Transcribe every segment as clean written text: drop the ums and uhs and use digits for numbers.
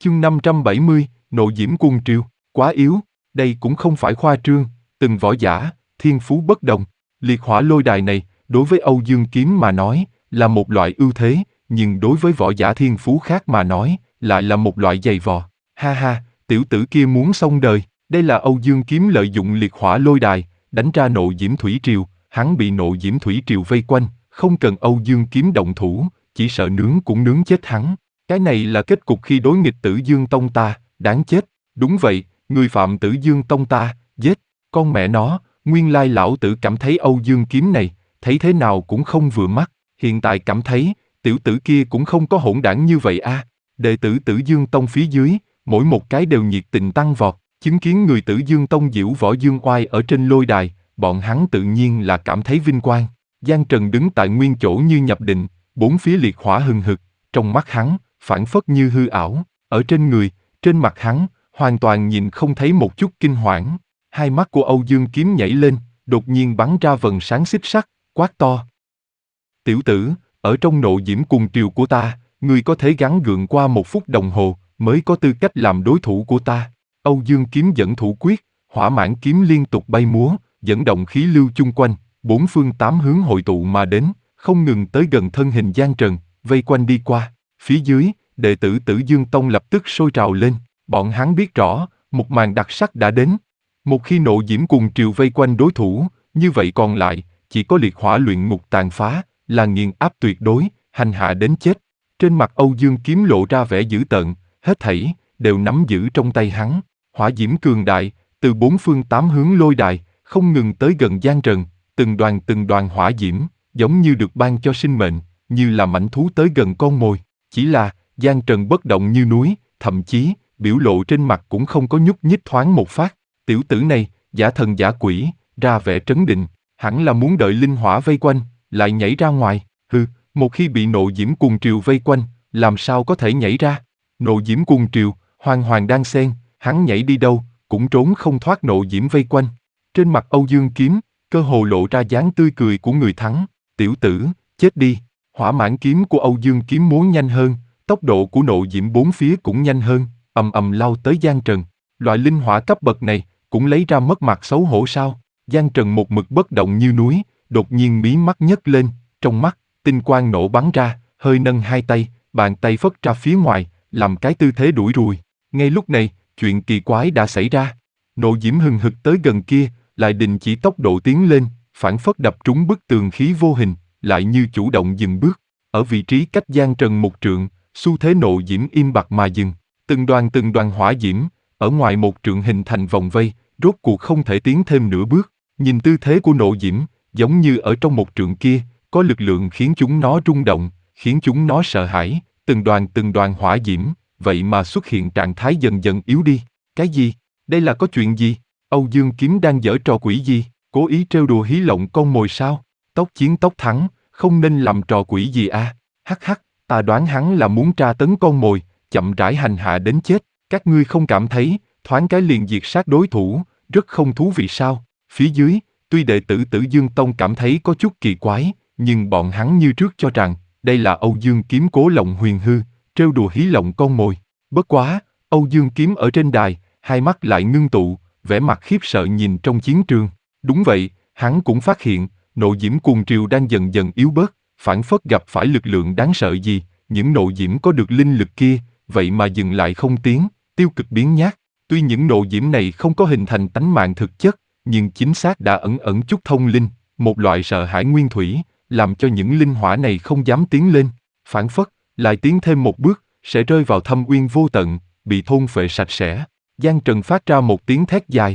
Chương 570, Nộ Diễm Cuồng Triều, quá yếu, đây cũng không phải khoa trương, từng võ giả, thiên phú bất đồng. Liệt hỏa lôi đài này, đối với Âu Dương Kiếm mà nói, là một loại ưu thế, nhưng đối với võ giả thiên phú khác mà nói, lại là một loại giày vò. Ha ha, tiểu tử kia muốn xong đời, đây là Âu Dương Kiếm lợi dụng liệt hỏa lôi đài, đánh ra Nộ Diễm Thủy Triều, hắn bị Nộ Diễm Thủy Triều vây quanh, không cần Âu Dương Kiếm động thủ, chỉ sợ nướng cũng nướng chết hắn. Cái này là kết cục khi đối nghịch Tử Dương Tông ta, đáng chết. Đúng vậy, người phạm Tử Dương Tông ta, giết. Con mẹ nó, nguyên lai lão tử cảm thấy Âu Dương Kiếm này, thấy thế nào cũng không vừa mắt. Hiện tại cảm thấy, tiểu tử kia cũng không có hỗn đản như vậy a. Đệ tử Tử Dương Tông phía dưới, mỗi một cái đều nhiệt tình tăng vọt, chứng kiến người Tử Dương Tông diễu võ dương oai ở trên lôi đài, bọn hắn tự nhiên là cảm thấy vinh quang. Giang Trần đứng tại nguyên chỗ như nhập định, bốn phía liệt hỏa hừng hực, trong mắt hắn, phảng phất như hư ảo, ở trên người, trên mặt hắn, hoàn toàn nhìn không thấy một chút kinh hoảng. Hai mắt của Âu Dương Kiếm nhảy lên, đột nhiên bắn ra vầng sáng xích sắt, quát to. Tiểu tử, ở trong Nộ Diễm Cuồng Triều của ta, ngươi có thể gắng gượng qua 1 phút đồng hồ, mới có tư cách làm đối thủ của ta. Âu Dương Kiếm dẫn thủ quyết, hỏa mãn kiếm liên tục bay múa, dẫn động khí lưu chung quanh, 4 phương 8 hướng hội tụ mà đến, không ngừng tới gần thân hình Giang Trần, vây quanh đi qua. Phía dưới, đệ tử Tử Dương Tông lập tức sôi trào lên, bọn hắn biết rõ, một màn đặc sắc đã đến. Một khi Nộ Diễm Cuồng Triều vây quanh đối thủ, như vậy còn lại, chỉ có liệt hỏa luyện ngục tàn phá, là nghiền áp tuyệt đối, hành hạ đến chết. Trên mặt Âu Dương Kiếm lộ ra vẻ dữ tợn, hết thảy, đều nắm giữ trong tay hắn. Hỏa diễm cường đại, từ 4 phương 8 hướng lôi đài, không ngừng tới gần Giang Trần, từng đoàn hỏa diễm, giống như được ban cho sinh mệnh, như là mãnh thú tới gần con mồi. Chỉ là, Giang Trần bất động như núi, thậm chí, biểu lộ trên mặt cũng không có nhúc nhích thoáng một phát. Tiểu tử này, giả thần giả quỷ, ra vẻ trấn định, hẳn là muốn đợi linh hỏa vây quanh, lại nhảy ra ngoài. Hừ, một khi bị Nộ Diễm Cuồng Triều vây quanh, làm sao có thể nhảy ra? Nộ Diễm Cuồng Triều, hoàn hoàn đang xen, hắn nhảy đi đâu, cũng trốn không thoát Nộ Diễm vây quanh. Trên mặt Âu Dương Kiếm, cơ hồ lộ ra dáng tươi cười của người thắng. Tiểu tử, chết đi. Hỏa mãn kiếm của Âu Dương Kiếm múa nhanh hơn, tốc độ của Nộ Diễm bốn phía cũng nhanh hơn, ầm ầm lao tới Giang Trần. Loại linh hỏa cấp bậc này, cũng lấy ra mất mặt xấu hổ sao? Giang Trần một mực bất động như núi, đột nhiên mí mắt nhấc lên, trong mắt, tinh quang nổ bắn ra, hơi nâng hai tay, bàn tay phất ra phía ngoài, làm cái tư thế đuổi ruồi. Ngay lúc này, chuyện kỳ quái đã xảy ra. Nộ Diễm hừng hực tới gần kia, lại đình chỉ tốc độ tiến lên, phảng phất đập trúng bức tường khí vô hình, lại như chủ động dừng bước. Ở vị trí cách Giang Trần 1 trượng, xu thế Nộ Diễm im bặt mà dừng. Từng đoàn hỏa diễm, ở ngoài 1 trượng hình thành vòng vây, rốt cuộc không thể tiến thêm nửa bước. Nhìn tư thế của Nộ Diễm, giống như ở trong 1 trượng kia, có lực lượng khiến chúng nó rung động, khiến chúng nó sợ hãi. Từng đoàn hỏa diễm, vậy mà xuất hiện trạng thái dần dần yếu đi. Cái gì? Đây là có chuyện gì? Âu Dương Kiếm đang giở trò quỷ gì? Cố ý trêu đùa hí lộng con mồi sao? Tốc chiến tốc thắng, không nên làm trò quỷ gì à? Hắc hắc, ta đoán hắn là muốn tra tấn con mồi, chậm rãi hành hạ đến chết. Các ngươi không cảm thấy, thoáng cái liền diệt sát đối thủ, rất không thú vị sao? Phía dưới, tuy đệ tử Tử Dương Tông cảm thấy có chút kỳ quái, nhưng bọn hắn như trước cho rằng, đây là Âu Dương Kiếm cố lộng huyền hư, trêu đùa hí lộng con mồi. Bất quá, Âu Dương Kiếm ở trên đài, hai mắt lại ngưng tụ, vẻ mặt khiếp sợ nhìn trong chiến trường. Đúng vậy, hắn cũng phát hiện, Nộ Diễm Cuồng Triều đang dần dần yếu bớt, phảng phất gặp phải lực lượng đáng sợ gì, những nộ diễm có được linh lực kia, vậy mà dừng lại không tiến, tiêu cực biến nhát. Tuy những nộ diễm này không có hình thành tánh mạng thực chất, nhưng chính xác đã ẩn chút thông linh, một loại sợ hãi nguyên thủy, làm cho những linh hỏa này không dám tiến lên, phảng phất, lại tiến thêm 1 bước, sẽ rơi vào thâm uyên vô tận, bị thôn phệ sạch sẽ. Giang Trần phát ra một tiếng thét dài.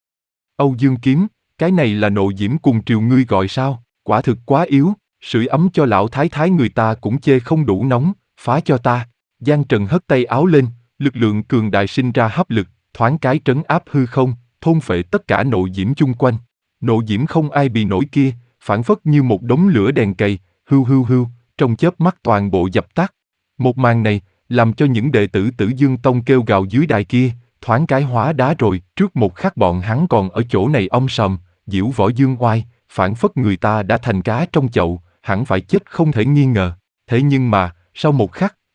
Âu Dương Kiếm, cái này là Nộ Diễm Cuồng Triều ngươi gọi sao? Quả thực quá yếu, sưởi ấm cho lão thái thái người ta cũng chê không đủ nóng, phá cho ta. Giang Trần hất tay áo lên, lực lượng cường đại sinh ra hấp lực, thoáng cái trấn áp hư không, thôn phệ tất cả nộ diễm chung quanh. Nộ diễm không ai bị nổi kia, phảng phất như một đống lửa đèn cầy, hưu, trong chớp mắt toàn bộ dập tắt. Một màn này, làm cho những đệ tử Tử Dương Tông kêu gào dưới đài kia, thoáng cái hóa đá rồi. Trước một khắc bọn hắn còn ở chỗ này om sòm, diễu võ dương oai, phảng phất người ta đã thành cá trong chậu, hẳn phải chết không thể nghi ngờ. Thế nhưng mà, sau một khắc,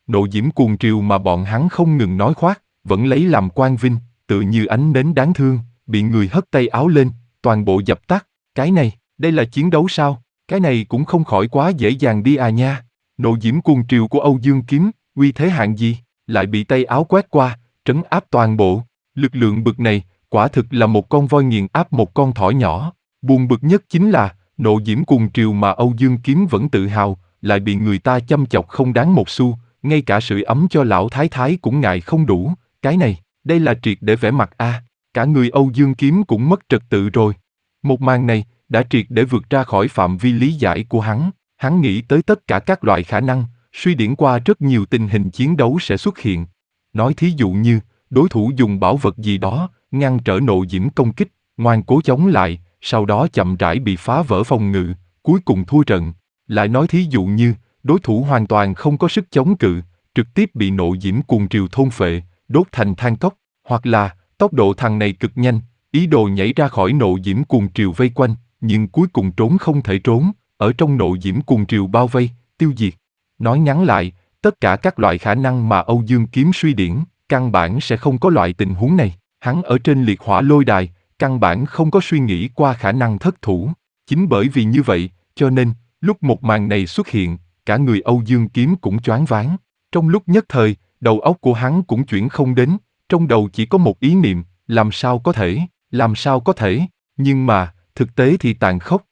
nộ diễm cuồng triều mà bọn hắn không ngừng nói khoác, vẫn lấy làm quan vinh, tự như ánh nến đáng thương, bị người hất tay áo lên, toàn bộ dập tắt. Cái này, đây là chiến đấu sao? Cái này cũng không khỏi quá dễ dàng đi à nha. Nộ diễm cuồng triều của Âu Dương Kiếm, uy thế hạng gì, lại bị tay áo quét qua, trấn áp toàn bộ. Lực lượng bực này, quả thực là một con voi nghiền áp một con thỏ nhỏ. Buồn bực nhất chính là, nộ diễm cuồng triều mà Âu Dương Kiếm vẫn tự hào, lại bị người ta châm chọc không đáng một xu, ngay cả sưởi ấm cho lão thái thái cũng ngại không đủ. Cái này, đây là triệt để vẻ mặt a. Cả người Âu Dương Kiếm cũng mất trật tự rồi. Một màn này, đã triệt để vượt ra khỏi phạm vi lý giải của hắn. Hắn nghĩ tới tất cả các loại khả năng, suy điển qua rất nhiều tình hình chiến đấu sẽ xuất hiện. Nói thí dụ như, đối thủ dùng bảo vật gì đó, ngăn trở nộ diễm công kích, ngoan cố chống lại, sau đó chậm rãi bị phá vỡ phòng ngự, cuối cùng thua trận. Lại nói thí dụ như, đối thủ hoàn toàn không có sức chống cự, trực tiếp bị nộ diễm cuồng triều thôn phệ, đốt thành than cốc, hoặc là, tốc độ thằng này cực nhanh, ý đồ nhảy ra khỏi nộ diễm cuồng triều vây quanh, nhưng cuối cùng trốn không thể trốn, ở trong nộ diễm cuồng triều bao vây, tiêu diệt. Nói ngắn lại, tất cả các loại khả năng mà Âu Dương Kiếm suy điển, căn bản sẽ không có loại tình huống này. Hắn ở trên liệt hỏa lôi đài, căn bản không có suy nghĩ qua khả năng thất thủ. Chính bởi vì như vậy, cho nên, lúc một màn này xuất hiện, cả người Âu Dương Kiếm cũng choáng váng. Trong lúc nhất thời, đầu óc của hắn cũng chuyển không đến, trong đầu chỉ có một ý niệm, làm sao có thể, nhưng mà, thực tế thì tàn khốc,